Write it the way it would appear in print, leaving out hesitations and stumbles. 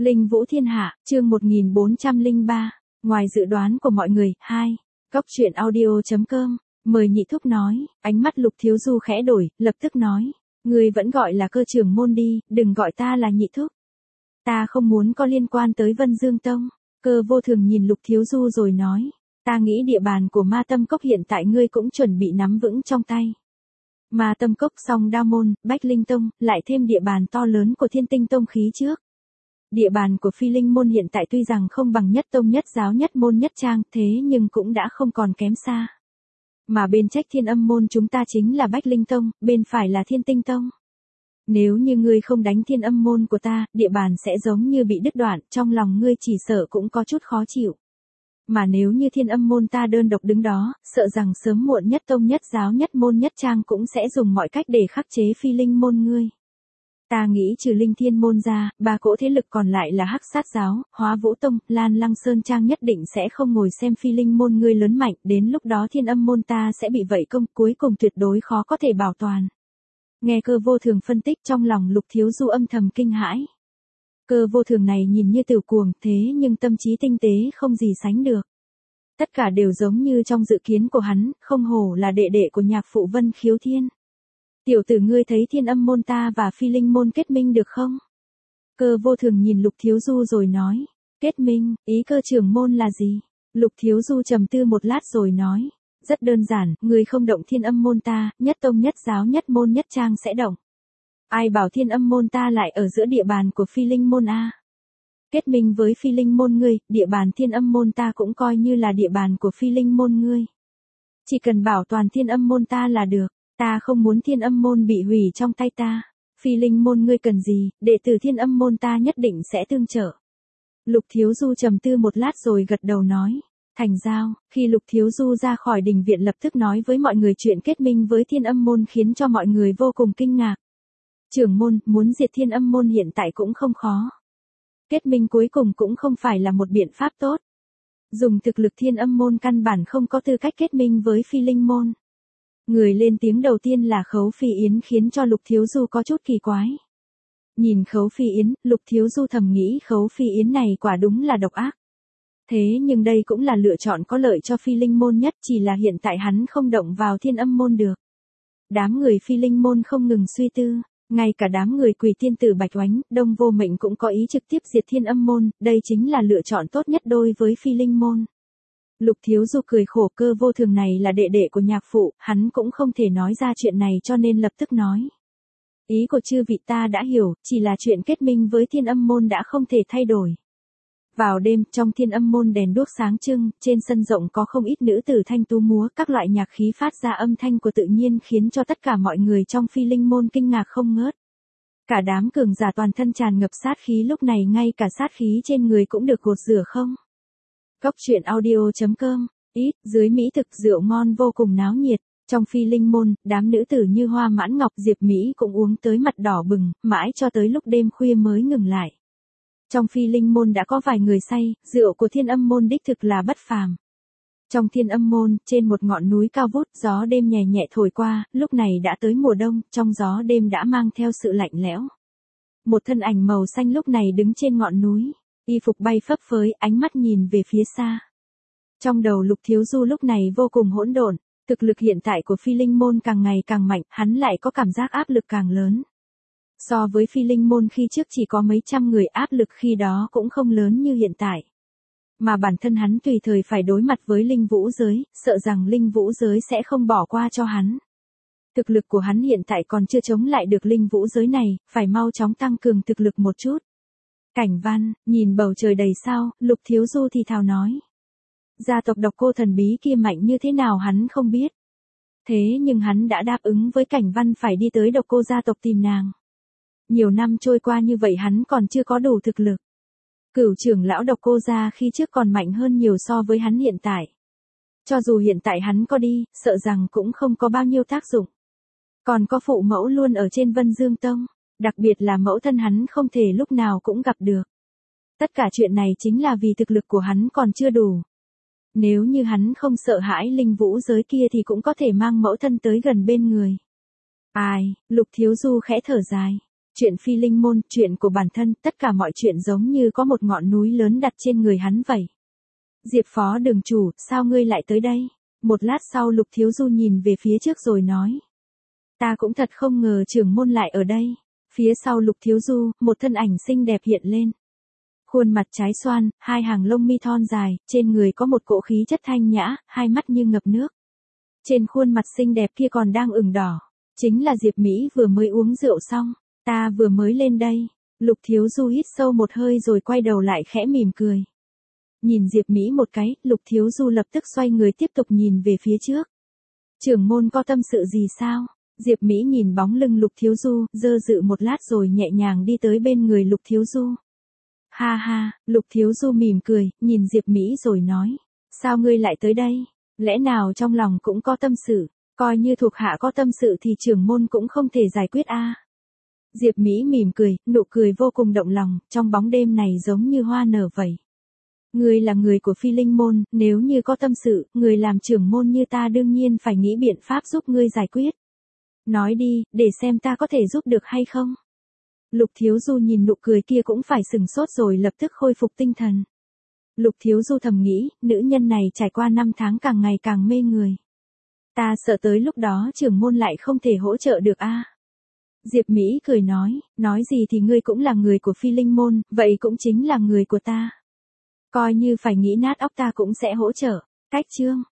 Linh Vũ Thiên Hạ, chương 1403, ngoài dự đoán của mọi người, 2. Cốc truyện audio.com, mời nhị thúc nói, ánh mắt Lục Thiếu Du khẽ đổi, lập tức nói, người vẫn gọi là Cơ trưởng môn đi, đừng gọi ta là nhị thúc. Ta không muốn có liên quan tới Vân Dương Tông. Cơ Vô Thường nhìn Lục Thiếu Du rồi nói, ta nghĩ địa bàn của Ma Tâm Cốc hiện tại ngươi cũng chuẩn bị nắm vững trong tay. Ma Tâm Cốc Song Đao Môn, Bách Linh Tông, lại thêm địa bàn to lớn của Thiên Tinh Tông khí trước. Địa bàn của Phi Linh Môn hiện tại tuy rằng không bằng nhất tông nhất giáo nhất môn nhất trang, thế nhưng cũng đã không còn kém xa. Mà bên trách Thiên Âm Môn chúng ta chính là Bách Linh Tông, bên phải là Thiên Tinh Tông. Nếu như ngươi không đánh Thiên Âm Môn của ta, địa bàn sẽ giống như bị đứt đoạn, trong lòng ngươi chỉ sợ cũng có chút khó chịu. Mà nếu như Thiên Âm Môn ta đơn độc đứng đó, sợ rằng sớm muộn nhất tông nhất giáo nhất môn nhất trang cũng sẽ dùng mọi cách để khắc chế Phi Linh Môn ngươi. Ta nghĩ trừ Linh Thiên Môn ra, ba cỗ thế lực còn lại là Hắc Sát Giáo, Hóa Vũ Tông, Lan Lăng Sơn Trang nhất định sẽ không ngồi xem Phi Linh Môn ngươi lớn mạnh, đến lúc đó Thiên Âm Môn ta sẽ bị vây công, cuối cùng tuyệt đối khó có thể bảo toàn. Nghe Cơ Vô Thường phân tích trong lòng Lục Thiếu Du âm thầm kinh hãi. Cơ Vô Thường này nhìn như tiểu cuồng, thế nhưng tâm trí tinh tế không gì sánh được. Tất cả đều giống như trong dự kiến của hắn, không hổ là đệ đệ của nhạc phụ Vân Khiếu Thiên. Tiểu tử ngươi thấy Thiên Âm Môn ta và Phi Linh Môn kết minh được không? Cơ Vô Thường nhìn Lục Thiếu Du rồi nói, kết minh, ý Cơ trưởng môn là gì? Lục Thiếu Du trầm tư một lát rồi nói, rất đơn giản, ngươi không động Thiên Âm Môn ta, nhất tông nhất giáo nhất môn nhất trang sẽ động. Ai bảo Thiên Âm Môn ta lại ở giữa địa bàn của Phi Linh Môn a? Kết minh với Phi Linh Môn ngươi, địa bàn Thiên Âm Môn ta cũng coi như là địa bàn của Phi Linh Môn ngươi. Chỉ cần bảo toàn Thiên Âm Môn ta là được, ta không muốn Thiên Âm Môn bị hủy trong tay ta. Phi Linh Môn ngươi cần gì, đệ tử Thiên Âm Môn ta nhất định sẽ tương trợ. Lục Thiếu Du trầm tư một lát rồi gật đầu nói, thành giao. Khi Lục Thiếu Du ra khỏi đình viện lập tức nói với mọi người chuyện kết minh với Thiên Âm Môn khiến cho mọi người vô cùng kinh ngạc. Trưởng môn, muốn diệt Thiên Âm Môn hiện tại cũng không khó. Kết minh cuối cùng cũng không phải là một biện pháp tốt. Dùng thực lực Thiên Âm Môn căn bản không có tư cách kết minh với Phi Linh Môn. Người lên tiếng đầu tiên là Khấu Phi Yến khiến cho Lục Thiếu Du có chút kỳ quái. Nhìn Khấu Phi Yến, Lục Thiếu Du thầm nghĩ Khấu Phi Yến này quả đúng là độc ác. Thế nhưng đây cũng là lựa chọn có lợi cho Phi Linh Môn nhất, chỉ là hiện tại hắn không động vào Thiên Âm Môn được. Đám người Phi Linh Môn không ngừng suy tư. Ngay cả đám người Quỷ Tiên Tử Bạch Oánh, Đông Vô Mệnh cũng có ý trực tiếp diệt Thiên Âm Môn, đây chính là lựa chọn tốt nhất đối với Phi Linh Môn. Lục Thiếu Du cười khổ, Cơ Vô Thường này là đệ đệ của nhạc phụ, hắn cũng không thể nói ra chuyện này cho nên lập tức nói. Ý của chư vị ta đã hiểu, chỉ là chuyện kết minh với Thiên Âm Môn đã không thể thay đổi. Vào đêm, trong Thiên Âm Môn đèn đuốc sáng trưng, trên sân rộng có không ít nữ tử thanh tú múa, các loại nhạc khí phát ra âm thanh của tự nhiên khiến cho tất cả mọi người trong Phi Linh Môn kinh ngạc không ngớt. Cả đám cường giả toàn thân tràn ngập sát khí lúc này ngay cả sát khí trên người cũng được gột rửa không. Cốc truyện audio.com, ít, dưới mỹ thực rượu ngon vô cùng náo nhiệt. Trong Phi Linh Môn, đám nữ tử như Hoa Mãn Ngọc Diệp Mỹ cũng uống tới mặt đỏ bừng, mãi cho tới lúc đêm khuya mới ngừng lại. Trong Phi Linh Môn đã có vài người say, rượu của Thiên Âm Môn đích thực là bất phàm. Trong Thiên Âm Môn, trên một ngọn núi cao vút, gió đêm nhẹ nhẹ thổi qua, lúc này đã tới mùa đông, trong gió đêm đã mang theo sự lạnh lẽo. Một thân ảnh màu xanh lúc này đứng trên ngọn núi, y phục bay phấp phới, ánh mắt nhìn về phía xa. Trong đầu Lục Thiếu Du lúc này vô cùng hỗn độn, thực lực hiện tại của Phi Linh Môn càng ngày càng mạnh, hắn lại có cảm giác áp lực càng lớn. So với Phi Linh Môn khi trước chỉ có mấy trăm người, áp lực khi đó cũng không lớn như hiện tại. Mà bản thân hắn tùy thời phải đối mặt với Linh Vũ giới, sợ rằng Linh Vũ giới sẽ không bỏ qua cho hắn. Thực lực của hắn hiện tại còn chưa chống lại được Linh Vũ giới này, phải mau chóng tăng cường thực lực một chút. Cảnh Văn, nhìn bầu trời đầy sao, Lục Thiếu Du thì thào nói. Gia tộc Độc Cô thần bí kia mạnh như thế nào hắn không biết. Thế nhưng hắn đã đáp ứng với Cảnh Văn phải đi tới Độc Cô gia tộc tìm nàng. Nhiều năm trôi qua như vậy hắn còn chưa có đủ thực lực. Cửu trưởng lão Độc Cô gia khi trước còn mạnh hơn nhiều so với hắn hiện tại. Cho dù hiện tại hắn có đi, sợ rằng cũng không có bao nhiêu tác dụng. Còn có phụ mẫu luôn ở trên Vân Dương Tông, đặc biệt là mẫu thân hắn không thể lúc nào cũng gặp được. Tất cả chuyện này chính là vì thực lực của hắn còn chưa đủ. Nếu như hắn không sợ hãi Linh Vũ giới kia thì cũng có thể mang mẫu thân tới gần bên người. Ai, Lục Thiếu Du khẽ thở dài. Chuyện phi linh môn, chuyện của bản thân, tất cả mọi chuyện giống như có một ngọn núi lớn đặt trên người hắn vậy. Diệp phó đường chủ, sao ngươi lại tới đây? Một lát sau Lục Thiếu Du nhìn về phía trước rồi nói. Ta cũng thật không ngờ trưởng môn lại ở đây. Phía sau Lục Thiếu Du, một thân ảnh xinh đẹp hiện lên. Khuôn mặt trái xoan, hai hàng lông mi thon dài, trên người có một cỗ khí chất thanh nhã, hai mắt như ngập nước. Trên khuôn mặt xinh đẹp kia còn đang ửng đỏ. Chính là Diệp Mỹ vừa mới uống rượu xong. Ta vừa mới lên đây. Lục Thiếu Du hít sâu một hơi rồi quay đầu lại khẽ mỉm cười. Nhìn Diệp Mỹ một cái, Lục Thiếu Du lập tức xoay người tiếp tục nhìn về phía trước. Trưởng môn có tâm sự gì sao? Diệp Mỹ nhìn bóng lưng Lục Thiếu Du, dơ dự một lát rồi nhẹ nhàng đi tới bên người Lục Thiếu Du. Ha ha, Lục Thiếu Du mỉm cười, nhìn Diệp Mỹ rồi nói. Sao ngươi lại tới đây? Lẽ nào trong lòng cũng có tâm sự? Coi như thuộc hạ có tâm sự thì trưởng môn cũng không thể giải quyết a. Diệp Mỹ mỉm cười, nụ cười vô cùng động lòng, trong bóng đêm này giống như hoa nở vậy. Ngươi là người của phi linh môn, nếu như có tâm sự, người làm trưởng môn như ta đương nhiên phải nghĩ biện pháp giúp ngươi giải quyết. Nói đi, để xem ta có thể giúp được hay không. Lục Thiếu Du nhìn nụ cười kia cũng phải sừng sốt rồi lập tức khôi phục tinh thần. Lục Thiếu Du thầm nghĩ, nữ nhân này trải qua 5 tháng càng ngày càng mê người. Ta sợ tới lúc đó trưởng môn lại không thể hỗ trợ được a. Diệp Mỹ cười nói gì thì ngươi cũng là người của phi linh môn, vậy cũng chính là người của ta. Coi như phải nghĩ nát óc ta cũng sẽ hỗ trợ. Cách chương